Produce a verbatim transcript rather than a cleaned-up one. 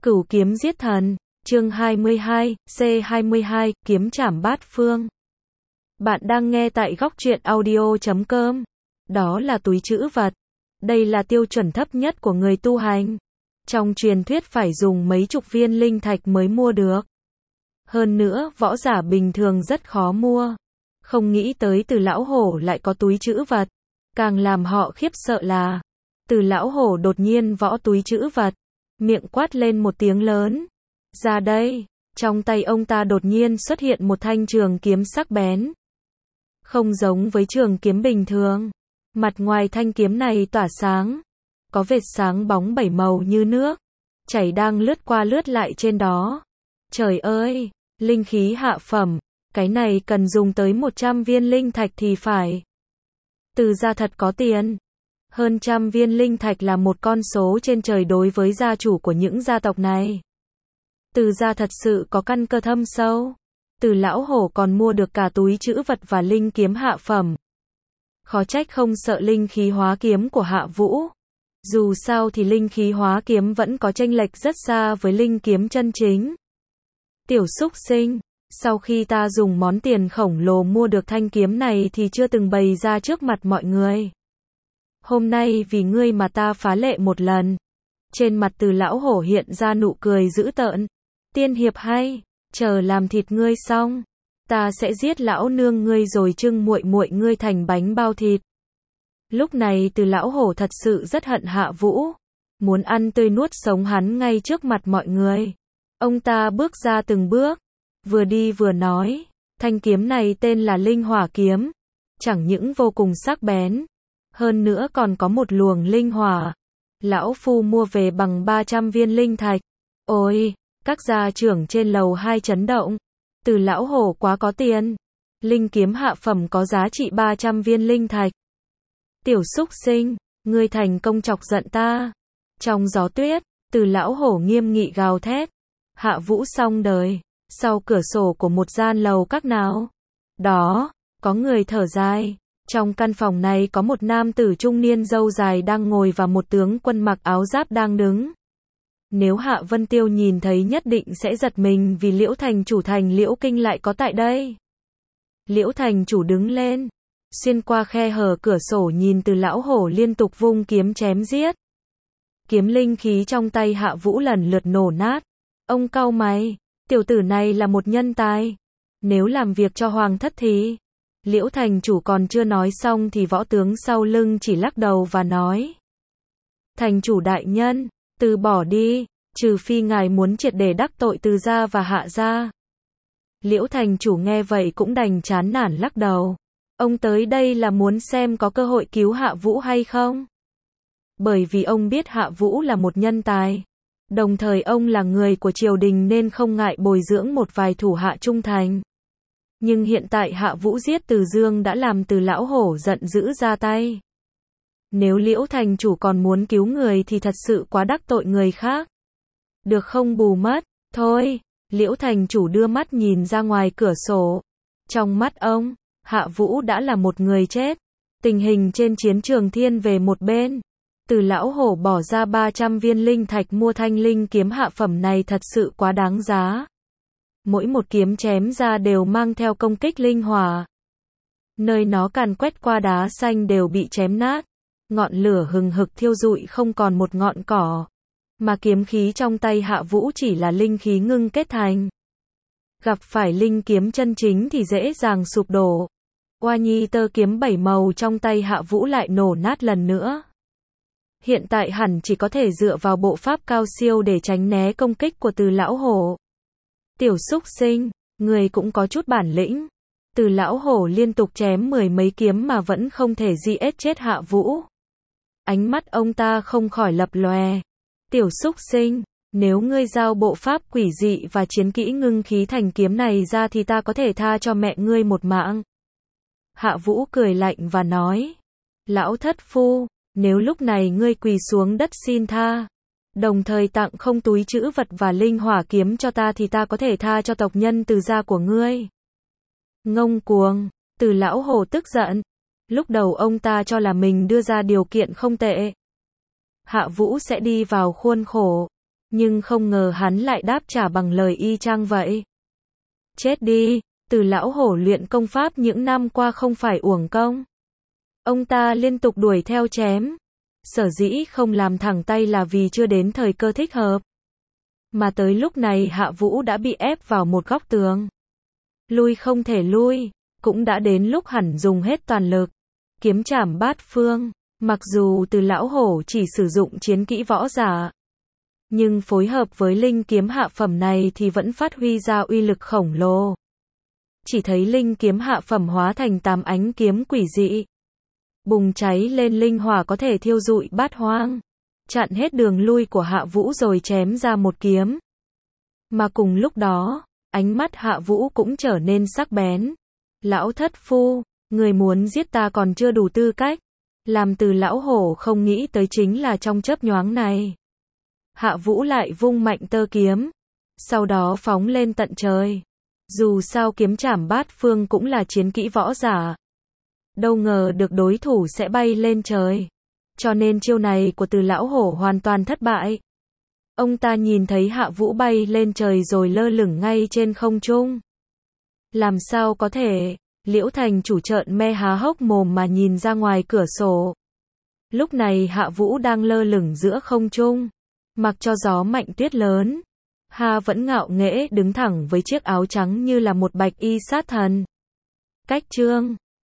Cửu kiếm giết thần, chương hai mươi hai, C hai mươi hai, kiếm trảm bát phương. Bạn đang nghe tại góc truyện audio chấm com. Đó là túi trữ vật. Đây là tiêu chuẩn thấp nhất của người tu hành. Trong truyền thuyết phải dùng mấy chục viên linh thạch mới mua được. Hơn nữa, võ giả bình thường rất khó mua. Không nghĩ tới Từ lão hổ lại có túi trữ vật. Càng làm họ khiếp sợ là Từ lão hổ đột nhiên võ túi trữ vật, miệng quát lên một tiếng lớn. Ra đây, trong tay ông ta đột nhiên xuất hiện một thanh trường kiếm sắc bén. Không giống với trường kiếm bình thường, mặt ngoài thanh kiếm này tỏa sáng, có vệt sáng bóng bảy màu như nước, chảy đang lướt qua lướt lại trên đó. Trời ơi, linh khí hạ phẩm, cái này cần dùng tới một trăm viên linh thạch thì phải. Từ gia thật có tiền. Hơn trăm viên linh thạch là một con số trên trời đối với gia chủ của những gia tộc này. Từ gia thật sự có căn cơ thâm sâu. Từ lão hổ còn mua được cả túi trữ vật và linh kiếm hạ phẩm. Khó trách không sợ linh khí hóa kiếm của Hạ Vũ. Dù sao thì linh khí hóa kiếm vẫn có chênh lệch rất xa với linh kiếm chân chính. Tiểu súc sinh, sau khi ta dùng món tiền khổng lồ mua được thanh kiếm này thì chưa từng bày ra trước mặt mọi người. Hôm nay vì ngươi mà ta phá lệ một lần. Trên mặt Từ lão hổ hiện ra nụ cười dữ tợn. Tiên hiệp hay, chờ làm thịt ngươi xong, ta sẽ giết lão nương ngươi rồi trưng muội muội ngươi thành bánh bao thịt. Lúc này Từ lão hổ thật sự rất hận Hạ Vũ, muốn ăn tươi nuốt sống hắn ngay trước mặt mọi người. Ông ta bước ra từng bước, vừa đi vừa nói, thanh kiếm này tên là Linh Hỏa kiếm, chẳng những vô cùng sắc bén, hơn nữa còn có một luồng linh hỏa. Lão phu mua về bằng ba trăm viên linh thạch. Ôi, các gia trưởng trên lầu hai chấn động. Từ lão hổ quá có tiền. Linh kiếm hạ phẩm có giá trị ba trăm viên linh thạch. Tiểu súc sinh, ngươi thành công chọc giận ta. Trong gió tuyết, Từ lão hổ nghiêm nghị gào thét. Hạ Vũ xong đời. Sau cửa sổ của một gian lầu các nào đó, có người thở dài. Trong căn phòng này có một nam tử trung niên râu dài đang ngồi và một tướng quân mặc áo giáp đang đứng. Nếu Hạ Vân Tiêu nhìn thấy nhất định sẽ giật mình vì Liễu thành chủ thành Liễu Kinh lại có tại đây. Liễu thành chủ đứng lên, xuyên qua khe hở cửa sổ nhìn Từ lão hổ liên tục vung kiếm chém giết. Kiếm linh khí trong tay Hạ Vũ lần lượt nổ nát. Ông cau mày, tiểu tử này là một nhân tài. Nếu làm việc cho hoàng thất thì... Liễu thành chủ còn chưa nói xong thì võ tướng sau lưng chỉ lắc đầu và nói. Thành chủ đại nhân, từ bỏ đi, trừ phi ngài muốn triệt để đắc tội Từ gia và Hạ gia. Liễu thành chủ nghe vậy cũng đành chán nản lắc đầu. Ông tới đây là muốn xem có cơ hội cứu Hạ Vũ hay không? Bởi vì ông biết Hạ Vũ là một nhân tài. Đồng thời ông là người của triều đình nên không ngại bồi dưỡng một vài thủ hạ trung thành. Nhưng hiện tại Hạ Vũ giết Từ Dương đã làm Từ lão hổ giận dữ ra tay. Nếu Liễu thành chủ còn muốn cứu người thì thật sự quá đắc tội người khác. Được không bù mất, thôi, Liễu thành chủ đưa mắt nhìn ra ngoài cửa sổ. Trong mắt ông, Hạ Vũ đã là một người chết. Tình hình trên chiến trường thiên về một bên. Từ lão hổ bỏ ra ba trăm viên linh thạch mua thanh linh kiếm hạ phẩm này thật sự quá đáng giá. Mỗi một kiếm chém ra đều mang theo công kích linh hỏa. Nơi nó càn quét qua đá xanh đều bị chém nát. Ngọn lửa hừng hực thiêu rụi không còn một ngọn cỏ. Mà kiếm khí trong tay Hạ Vũ chỉ là linh khí ngưng kết thành. Gặp phải linh kiếm chân chính thì dễ dàng sụp đổ. Oa nhi tơ kiếm bảy màu trong tay Hạ Vũ lại nổ nát lần nữa. Hiện tại hẳn chỉ có thể dựa vào bộ pháp cao siêu để tránh né công kích của Từ lão hổ. Tiểu súc sinh, người cũng có chút bản lĩnh. Từ lão hổ liên tục chém mười mấy kiếm mà vẫn không thể giết chết Hạ Vũ. Ánh mắt ông ta không khỏi lập lòe. Tiểu súc sinh, nếu ngươi giao bộ pháp quỷ dị và chiến kỹ ngưng khí thành kiếm này ra thì ta có thể tha cho mẹ ngươi một mạng. Hạ Vũ cười lạnh và nói. Lão thất phu, nếu lúc này ngươi quỳ xuống đất xin tha, đồng thời tặng không túi trữ vật và linh hỏa kiếm cho ta thì ta có thể tha cho tộc nhân Từ gia của ngươi. Ngông cuồng, Từ lão hổ tức giận. Lúc đầu ông ta cho là mình đưa ra điều kiện không tệ. Hạ Vũ sẽ đi vào khuôn khổ. Nhưng không ngờ hắn lại đáp trả bằng lời y chang vậy. Chết đi, Từ lão hổ luyện công pháp những năm qua không phải uổng công. Ông ta liên tục đuổi theo chém. Sở dĩ không làm thẳng tay là vì chưa đến thời cơ thích hợp. Mà tới lúc này Hạ Vũ đã bị ép vào một góc tường. Lui không thể lui, cũng đã đến lúc hẳn dùng hết toàn lực. Kiếm trảm bát phương, mặc dù Từ lão hổ chỉ sử dụng chiến kỹ võ giả, nhưng phối hợp với linh kiếm hạ phẩm này thì vẫn phát huy ra uy lực khổng lồ. Chỉ thấy linh kiếm hạ phẩm hóa thành tám ánh kiếm quỷ dị. Bùng cháy lên linh hỏa có thể thiêu rụi bát hoang. Chặn hết đường lui của Hạ Vũ rồi chém ra một kiếm. Mà cùng lúc đó, ánh mắt Hạ Vũ cũng trở nên sắc bén. Lão thất phu, người muốn giết ta còn chưa đủ tư cách. Làm Từ lão hổ không nghĩ tới chính là trong chớp nhoáng này. Hạ Vũ lại vung mạnh tơ kiếm. Sau đó phóng lên tận trời. Dù sao kiếm trảm bát phương cũng là chiến kỹ võ giả. Đâu ngờ được đối thủ sẽ bay lên trời. Cho nên chiêu này của Từ lão hổ hoàn toàn thất bại. Ông ta nhìn thấy Hạ Vũ bay lên trời rồi lơ lửng ngay trên không trung. Làm sao có thể? Liễu Thành chủ trợn me há hốc mồm mà nhìn ra ngoài cửa sổ. Lúc này Hạ Vũ đang lơ lửng giữa không trung. Mặc cho gió mạnh tuyết lớn. Hà vẫn ngạo nghễ đứng thẳng với chiếc áo trắng như là một bạch y sát thần. Cách chương